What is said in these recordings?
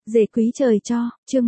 Dề quý trời cho, chương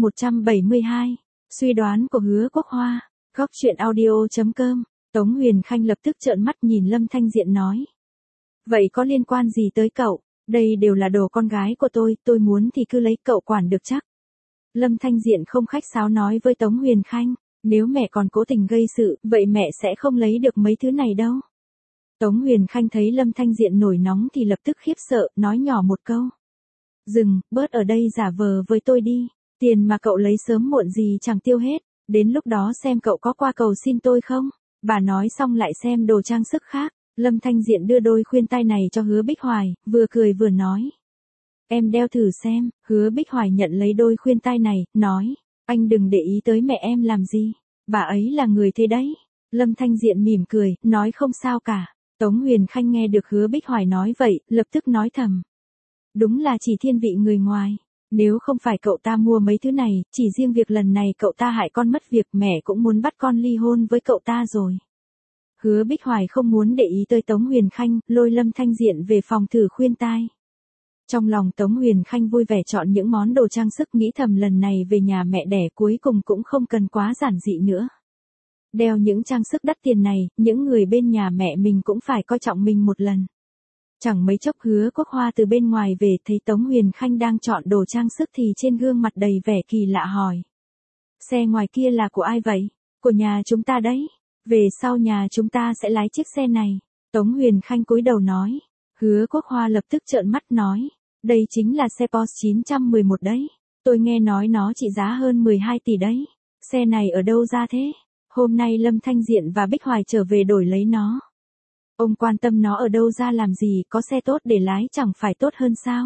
172. Suy đoán của Hứa Quốc Hoa. Góc truyện audio.com. Tống Huyền Khanh lập tức trợn mắt nhìn Lâm Thanh Diện nói. Vậy có liên quan gì tới cậu? Đây đều là đồ con gái của tôi muốn thì cứ lấy, cậu quản được chắc. Lâm Thanh Diện không khách sáo nói với Tống Huyền Khanh. Nếu mẹ còn cố tình gây sự, vậy mẹ sẽ không lấy được mấy thứ này đâu. Tống Huyền Khanh thấy Lâm Thanh Diện nổi nóng thì lập tức khiếp sợ, nói nhỏ một câu. Dừng, bớt ở đây giả vờ với tôi đi. Tiền mà cậu lấy sớm muộn gì chẳng tiêu hết. Đến lúc đó xem cậu có qua cầu xin tôi không. Bà nói xong lại xem đồ trang sức khác. Lâm Thanh Diện đưa đôi khuyên tai này cho Hứa Bích Hoài, vừa cười vừa nói. Em đeo thử xem. Hứa Bích Hoài nhận lấy đôi khuyên tai này, nói. Anh đừng để ý tới mẹ em làm gì. Bà ấy là người thế đấy. Lâm Thanh Diện mỉm cười, nói không sao cả. Tống Huyền Khanh nghe được Hứa Bích Hoài nói vậy, lập tức nói thầm. Đúng là chỉ thiên vị người ngoài. Nếu không phải cậu ta mua mấy thứ này, chỉ riêng việc lần này cậu ta hại con mất việc, mẹ cũng muốn bắt con ly hôn với cậu ta rồi. Hứa Bích Hoài không muốn để ý tới Tống Huyền Khanh, lôi Lâm Thanh Diện về phòng thử khuyên tai. Trong lòng Tống Huyền Khanh vui vẻ chọn những món đồ trang sức, nghĩ thầm lần này về nhà mẹ đẻ cuối cùng cũng không cần quá giản dị nữa. Đeo những trang sức đắt tiền này, những người bên nhà mẹ mình cũng phải coi trọng mình một lần. Chẳng mấy chốc Hứa Quốc Hoa từ bên ngoài về, thấy Tống Huyền Khanh đang chọn đồ trang sức thì trên gương mặt đầy vẻ kỳ lạ hỏi. Xe ngoài kia là của ai vậy? Của nhà chúng ta đấy. Về sau nhà chúng ta sẽ lái chiếc xe này. Tống Huyền Khanh cúi đầu nói. Hứa Quốc Hoa lập tức trợn mắt nói. Đây chính là xe Porsche 911 đấy. Tôi nghe nói nó trị giá hơn 12 tỷ đấy. Xe này ở đâu ra thế? Hôm nay Lâm Thanh Diện và Bích Hoài trở về đổi lấy nó. Ông quan tâm nó ở đâu ra làm gì, có xe tốt để lái chẳng phải tốt hơn sao?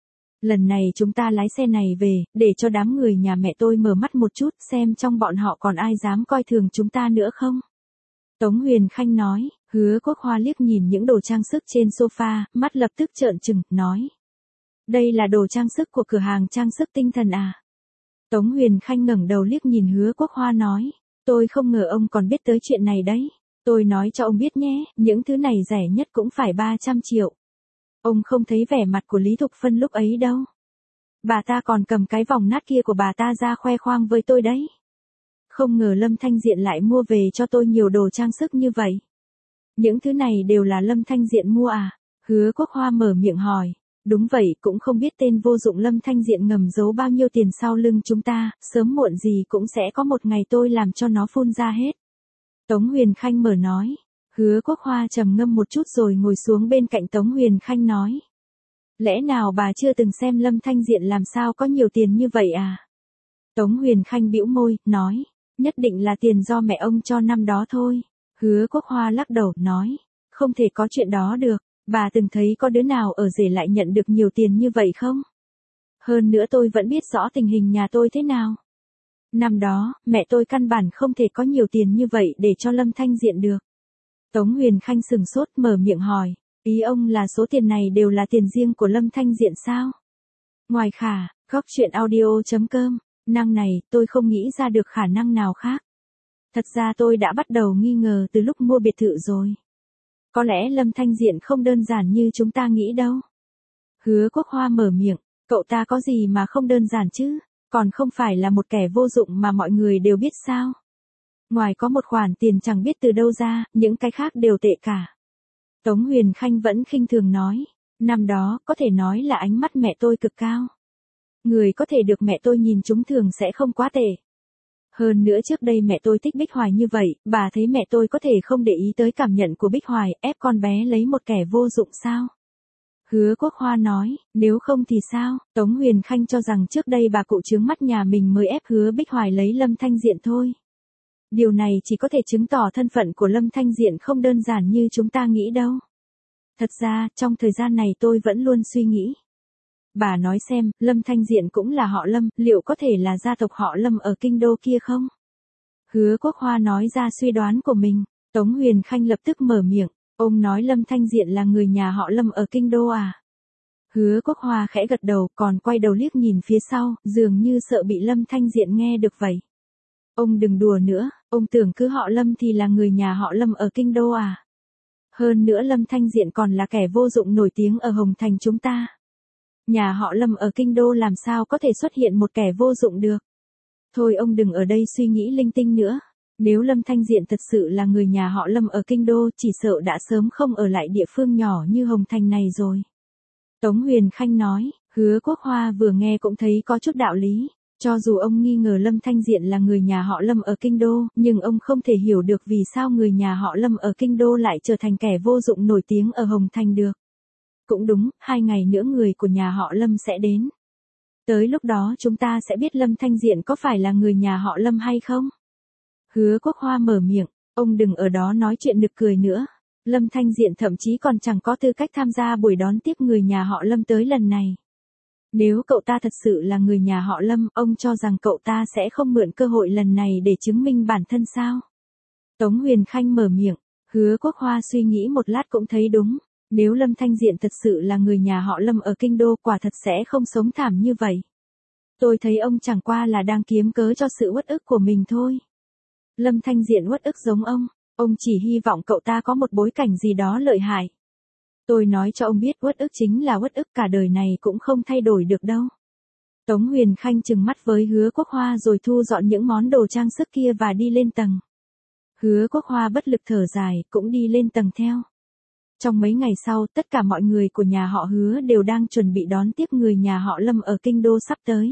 Lần này chúng ta lái xe này về, để cho đám người nhà mẹ tôi mở mắt một chút, xem trong bọn họ còn ai dám coi thường chúng ta nữa không? Tống Huyền Khanh nói. Hứa Quốc Hoa liếc nhìn những đồ trang sức trên sofa, mắt lập tức trợn trừng, nói. Đây là đồ trang sức của cửa hàng trang sức tinh thần à? Tống Huyền Khanh ngẩng đầu liếc nhìn Hứa Quốc Hoa nói. Tôi không ngờ ông còn biết tới chuyện này đấy. Tôi nói cho ông biết nhé, những thứ này rẻ nhất cũng phải 300 triệu. Ông không thấy vẻ mặt của Lý Thục Phân lúc ấy đâu. Bà ta còn cầm cái vòng nát kia của bà ta ra khoe khoang với tôi đấy. Không ngờ Lâm Thanh Diện lại mua về cho tôi nhiều đồ trang sức như vậy. Những thứ này đều là Lâm Thanh Diện mua à? Hứa Quốc Hoa mở miệng hỏi. Đúng vậy, cũng không biết tên vô dụng Lâm Thanh Diện ngầm giấu bao nhiêu tiền sau lưng chúng ta, sớm muộn gì cũng sẽ có một ngày tôi làm cho nó phun ra hết. Tống Huyền Khanh mở nói. Hứa Quốc Hoa trầm ngâm một chút rồi ngồi xuống bên cạnh Tống Huyền Khanh nói. Lẽ nào bà chưa từng xem Lâm Thanh Diện làm sao có nhiều tiền như vậy à? Tống Huyền Khanh bĩu môi, nói. Nhất định là tiền do mẹ ông cho năm đó thôi. Hứa Quốc Hoa lắc đầu, nói. Không thể có chuyện đó được. Bà từng thấy có đứa nào ở rể lại nhận được nhiều tiền như vậy không? Hơn nữa tôi vẫn biết rõ tình hình nhà tôi thế nào. Năm đó, mẹ tôi căn bản không thể có nhiều tiền như vậy để cho Lâm Thanh Diện được. Tống Huyền Khanh sừng sốt mở miệng hỏi. Ý ông là số tiền này đều là tiền riêng của Lâm Thanh Diện sao? Ngoài khả, góc truyện audio.com, năng này tôi không nghĩ ra được khả năng nào khác. Thật ra tôi đã bắt đầu nghi ngờ từ lúc mua biệt thự rồi. Có lẽ Lâm Thanh Diện không đơn giản như chúng ta nghĩ đâu. Hứa Quốc Hoa mở miệng. Cậu ta có gì mà không đơn giản chứ? Còn không phải là một kẻ vô dụng mà mọi người đều biết sao? Ngoài có một khoản tiền chẳng biết từ đâu ra, những cái khác đều tệ cả. Tống Huyền Khanh vẫn khinh thường nói. Năm đó, có thể nói là ánh mắt mẹ tôi cực cao. Người có thể được mẹ tôi nhìn trúng thường sẽ không quá tệ. Hơn nữa trước đây mẹ tôi thích Bích Hoài như vậy, bà thấy mẹ tôi có thể không để ý tới cảm nhận của Bích Hoài, ép con bé lấy một kẻ vô dụng sao? Hứa Quốc Hoa nói, nếu không thì sao? Tống Huyền Khanh cho rằng trước đây bà cụ trướng mắt nhà mình mới ép Hứa Bích Hoài lấy Lâm Thanh Diện thôi. Điều này chỉ có thể chứng tỏ thân phận của Lâm Thanh Diện không đơn giản như chúng ta nghĩ đâu. Thật ra, trong thời gian này tôi vẫn luôn suy nghĩ. Bà nói xem, Lâm Thanh Diện cũng là họ Lâm, liệu có thể là gia tộc họ Lâm ở kinh đô kia không? Hứa Quốc Hoa nói ra suy đoán của mình. Tống Huyền Khanh lập tức mở miệng. Ông nói Lâm Thanh Diện là người nhà họ Lâm ở kinh đô à? Hứa Quốc Hoa khẽ gật đầu, còn quay đầu liếc nhìn phía sau, dường như sợ bị Lâm Thanh Diện nghe được vậy. Ông đừng đùa nữa, ông tưởng cứ họ Lâm thì là người nhà họ Lâm ở kinh đô à? Hơn nữa Lâm Thanh Diện còn là kẻ vô dụng nổi tiếng ở Hồng Thành chúng ta. Nhà họ Lâm ở kinh đô làm sao có thể xuất hiện một kẻ vô dụng được. Thôi ông đừng ở đây suy nghĩ linh tinh nữa. Nếu Lâm Thanh Diện thật sự là người nhà họ Lâm ở kinh đô chỉ sợ đã sớm không ở lại địa phương nhỏ như Hồng Thành này rồi. Tống Huyền Khanh nói, Hứa Quốc Hoa vừa nghe cũng thấy có chút đạo lý. Cho dù ông nghi ngờ Lâm Thanh Diện là người nhà họ Lâm ở kinh đô, nhưng ông không thể hiểu được vì sao người nhà họ Lâm ở kinh đô lại trở thành kẻ vô dụng nổi tiếng ở Hồng Thành được. Cũng đúng, 2 ngày nữa người của nhà họ Lâm sẽ đến. Tới lúc đó chúng ta sẽ biết Lâm Thanh Diện có phải là người nhà họ Lâm hay không? Hứa Quốc Hoa mở miệng, ông đừng ở đó nói chuyện nực cười nữa. Lâm Thanh Diện thậm chí còn chẳng có tư cách tham gia buổi đón tiếp người nhà họ Lâm tới lần này. Nếu cậu ta thật sự là người nhà họ Lâm, ông cho rằng cậu ta sẽ không mượn cơ hội lần này để chứng minh bản thân sao? Tống Huyền Khanh mở miệng, Hứa Quốc Hoa suy nghĩ một lát cũng thấy đúng. Nếu Lâm Thanh Diện thật sự là người nhà họ Lâm ở kinh đô quả thật sẽ không sống thảm như vậy. Tôi thấy ông chẳng qua là đang kiếm cớ cho sự uất ức của mình thôi. Lâm Thanh Diện uất ức giống ông chỉ hy vọng cậu ta có một bối cảnh gì đó lợi hại. Tôi nói cho ông biết uất ức chính là uất ức cả đời này cũng không thay đổi được đâu. Tống Huyền Khanh trừng mắt với Hứa Quốc Hoa rồi thu dọn những món đồ trang sức kia và đi lên tầng. Hứa Quốc Hoa bất lực thở dài cũng đi lên tầng theo. Trong mấy ngày sau, tất cả mọi người của nhà họ Hứa đều đang chuẩn bị đón tiếp người nhà họ Lâm ở kinh đô sắp tới.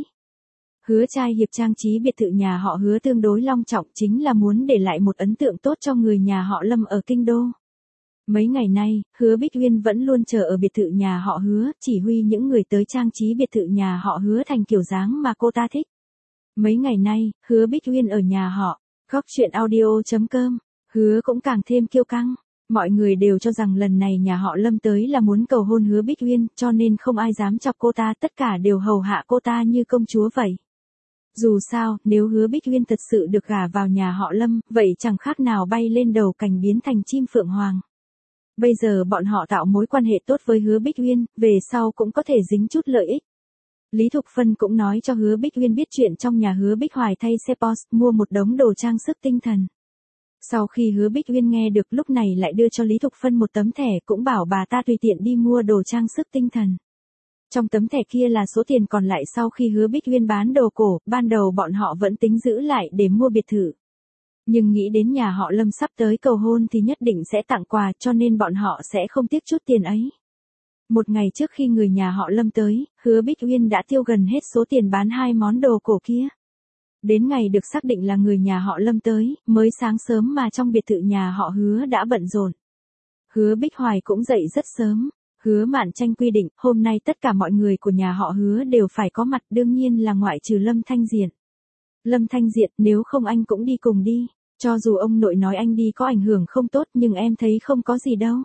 Hứa Trai Hiệp trang trí biệt thự nhà họ Hứa tương đối long trọng chính là muốn để lại một ấn tượng tốt cho người nhà họ Lâm ở kinh đô. Mấy ngày nay, Hứa Bích Uyên vẫn luôn chờ ở biệt thự nhà họ Hứa, chỉ huy những người tới trang trí biệt thự nhà họ Hứa thành kiểu dáng mà cô ta thích. Mấy ngày nay, Hứa Bích Uyên ở nhà họ, Góc Chuyện Audio.com, Hứa cũng càng thêm kiêu căng. Mọi người đều cho rằng lần này nhà họ Lâm tới là muốn cầu hôn Hứa Bích Uyên, cho nên không ai dám chọc cô ta, tất cả đều hầu hạ cô ta như công chúa vậy. Dù sao, nếu Hứa Bích Uyên thật sự được gả vào nhà họ Lâm, vậy chẳng khác nào bay lên đầu cành biến thành chim phượng hoàng. Bây giờ bọn họ tạo mối quan hệ tốt với Hứa Bích Uyên, về sau cũng có thể dính chút lợi ích. Lý Thục Phân cũng nói cho Hứa Bích Uyên biết chuyện trong nhà Hứa Bích Hoài thay xe Porsche, mua một đống đồ trang sức tinh thần. Sau khi Hứa Bích Uyên nghe được lúc này lại đưa cho Lý Thục Phân một tấm thẻ cũng bảo bà ta tùy tiện đi mua đồ trang sức tinh thần. Trong tấm thẻ kia là số tiền còn lại sau khi Hứa Bích Uyên bán đồ cổ, ban đầu bọn họ vẫn tính giữ lại để mua biệt thự. Nhưng nghĩ đến nhà họ Lâm sắp tới cầu hôn thì nhất định sẽ tặng quà cho nên bọn họ sẽ không tiếc chút tiền ấy. Một ngày trước khi người nhà họ Lâm tới, Hứa Bích Uyên đã tiêu gần hết số tiền bán 2 món đồ cổ kia. Đến ngày được xác định là người nhà họ Lâm tới, mới sáng sớm mà trong biệt thự nhà họ Hứa đã bận rộn. Hứa Bích Hoài cũng dậy rất sớm. Hứa Mạn Tranh quy định, hôm nay tất cả mọi người của nhà họ Hứa đều phải có mặt, đương nhiên là ngoại trừ Lâm Thanh Diện. Lâm Thanh Diện, nếu không anh cũng đi cùng đi. Cho dù ông nội nói anh đi có ảnh hưởng không tốt nhưng em thấy không có gì đâu.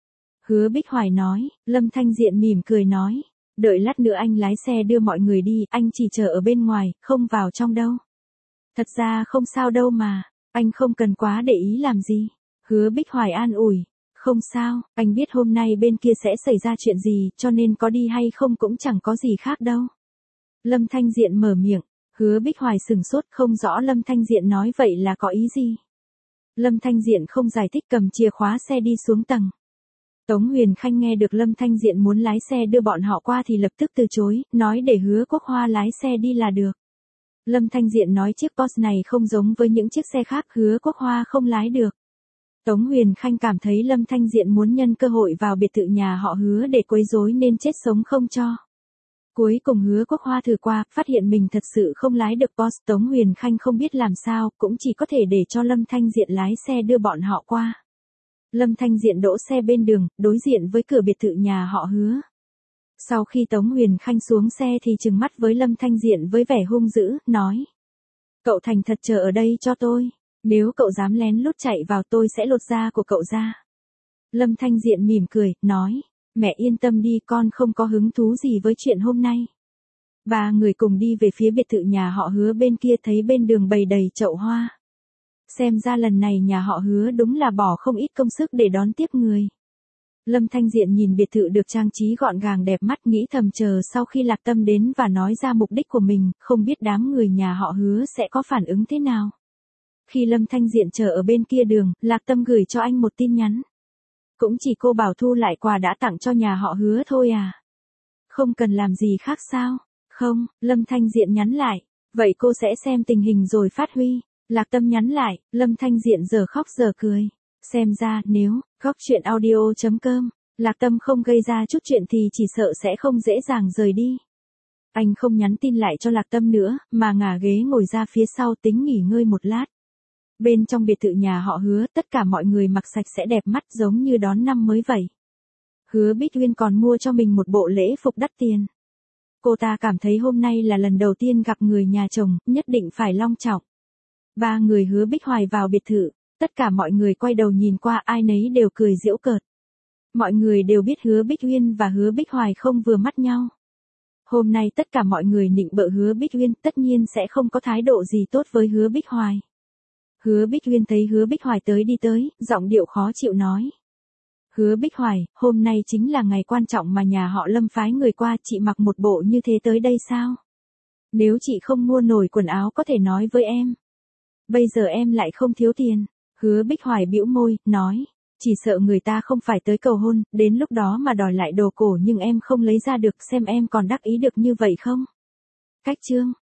Hứa Bích Hoài nói, Lâm Thanh Diện mỉm cười nói, đợi lát nữa anh lái xe đưa mọi người đi, anh chỉ chờ ở bên ngoài, không vào trong đâu. Thật ra không sao đâu mà, anh không cần quá để ý làm gì. Hứa Bích Hoài an ủi, không sao, anh biết hôm nay bên kia sẽ xảy ra chuyện gì, cho nên có đi hay không cũng chẳng có gì khác đâu. Lâm Thanh Diện mở miệng, Hứa Bích Hoài sừng sốt không rõ Lâm Thanh Diện nói vậy là có ý gì. Lâm Thanh Diện không giải thích cầm chìa khóa xe đi xuống tầng. Tống Huyền Khanh nghe được Lâm Thanh Diện muốn lái xe đưa bọn họ qua thì lập tức từ chối, nói để Hứa Quốc Hoa lái xe đi là được. Lâm Thanh Diện nói chiếc Porsche này không giống với những chiếc xe khác, Hứa Quốc Hoa không lái được. Tống Huyền Khanh cảm thấy Lâm Thanh Diện muốn nhân cơ hội vào biệt thự nhà họ Hứa để quấy rối nên chết sống không cho. Cuối cùng Hứa Quốc Hoa thử qua, phát hiện mình thật sự không lái được Porsche. Tống Huyền Khanh không biết làm sao, cũng chỉ có thể để cho Lâm Thanh Diện lái xe đưa bọn họ qua. Lâm Thanh Diện đỗ xe bên đường, đối diện với cửa biệt thự nhà họ Hứa. Sau khi Tống Huyền Khanh xuống xe thì trừng mắt với Lâm Thanh Diện với vẻ hung dữ, nói. Cậu thành thật chờ ở đây cho tôi. Nếu cậu dám lén lút chạy vào tôi sẽ lột da của cậu ra. Lâm Thanh Diện mỉm cười, nói. Mẹ yên tâm đi, con không có hứng thú gì với chuyện hôm nay. 3 người cùng đi về phía biệt thự nhà họ Hứa bên kia, thấy bên đường bày đầy chậu hoa. Xem ra lần này nhà họ Hứa đúng là bỏ không ít công sức để đón tiếp người. Lâm Thanh Diện nhìn biệt thự được trang trí gọn gàng đẹp mắt, nghĩ thầm chờ sau khi Lạc Tâm đến và nói ra mục đích của mình, không biết đám người nhà họ Hứa sẽ có phản ứng thế nào. Khi Lâm Thanh Diện chờ ở bên kia đường, Lạc Tâm gửi cho anh một tin nhắn. Cũng chỉ cô bảo thu lại quà đã tặng cho nhà họ Hứa thôi à. Không cần làm gì khác sao? Không, Lâm Thanh Diện nhắn lại. Vậy cô sẽ xem tình hình rồi phát huy. Lạc Tâm nhắn lại, Lâm Thanh Diện giờ khóc giờ cười. Xem ra, nếu, góc chuyện audio.com, Lạc Tâm không gây ra chút chuyện thì chỉ sợ sẽ không dễ dàng rời đi. Anh không nhắn tin lại cho Lạc Tâm nữa, mà ngả ghế ngồi ra phía sau tính nghỉ ngơi một lát. Bên trong biệt thự nhà họ Hứa, tất cả mọi người mặc sạch sẽ đẹp mắt giống như đón năm mới vậy. Hứa Bích Uyên còn mua cho mình một bộ lễ phục đắt tiền. Cô ta cảm thấy hôm nay là lần đầu tiên gặp người nhà chồng, nhất định phải long trọng. Ba người Hứa Bích Hoài vào biệt thự, tất cả mọi người quay đầu nhìn qua ai nấy đều cười giễu cợt. Mọi người đều biết Hứa Bích Uyên và Hứa Bích Hoài không vừa mắt nhau. Hôm nay tất cả mọi người nịnh bợ Hứa Bích Uyên tất nhiên sẽ không có thái độ gì tốt với Hứa Bích Hoài. Hứa Bích Uyên thấy Hứa Bích Hoài tới đi tới, giọng điệu khó chịu nói. Hứa Bích Hoài, hôm nay chính là ngày quan trọng mà nhà họ Lâm phái người qua, chị mặc một bộ như thế tới đây sao? Nếu chị không mua nổi quần áo có thể nói với em. Bây giờ em lại không thiếu tiền. Hứa Bích Hoài bĩu môi, nói. Chỉ sợ người ta không phải tới cầu hôn, đến lúc đó mà đòi lại đồ cổ nhưng em không lấy ra được, xem em còn đắc ý được như vậy không? Cách chương.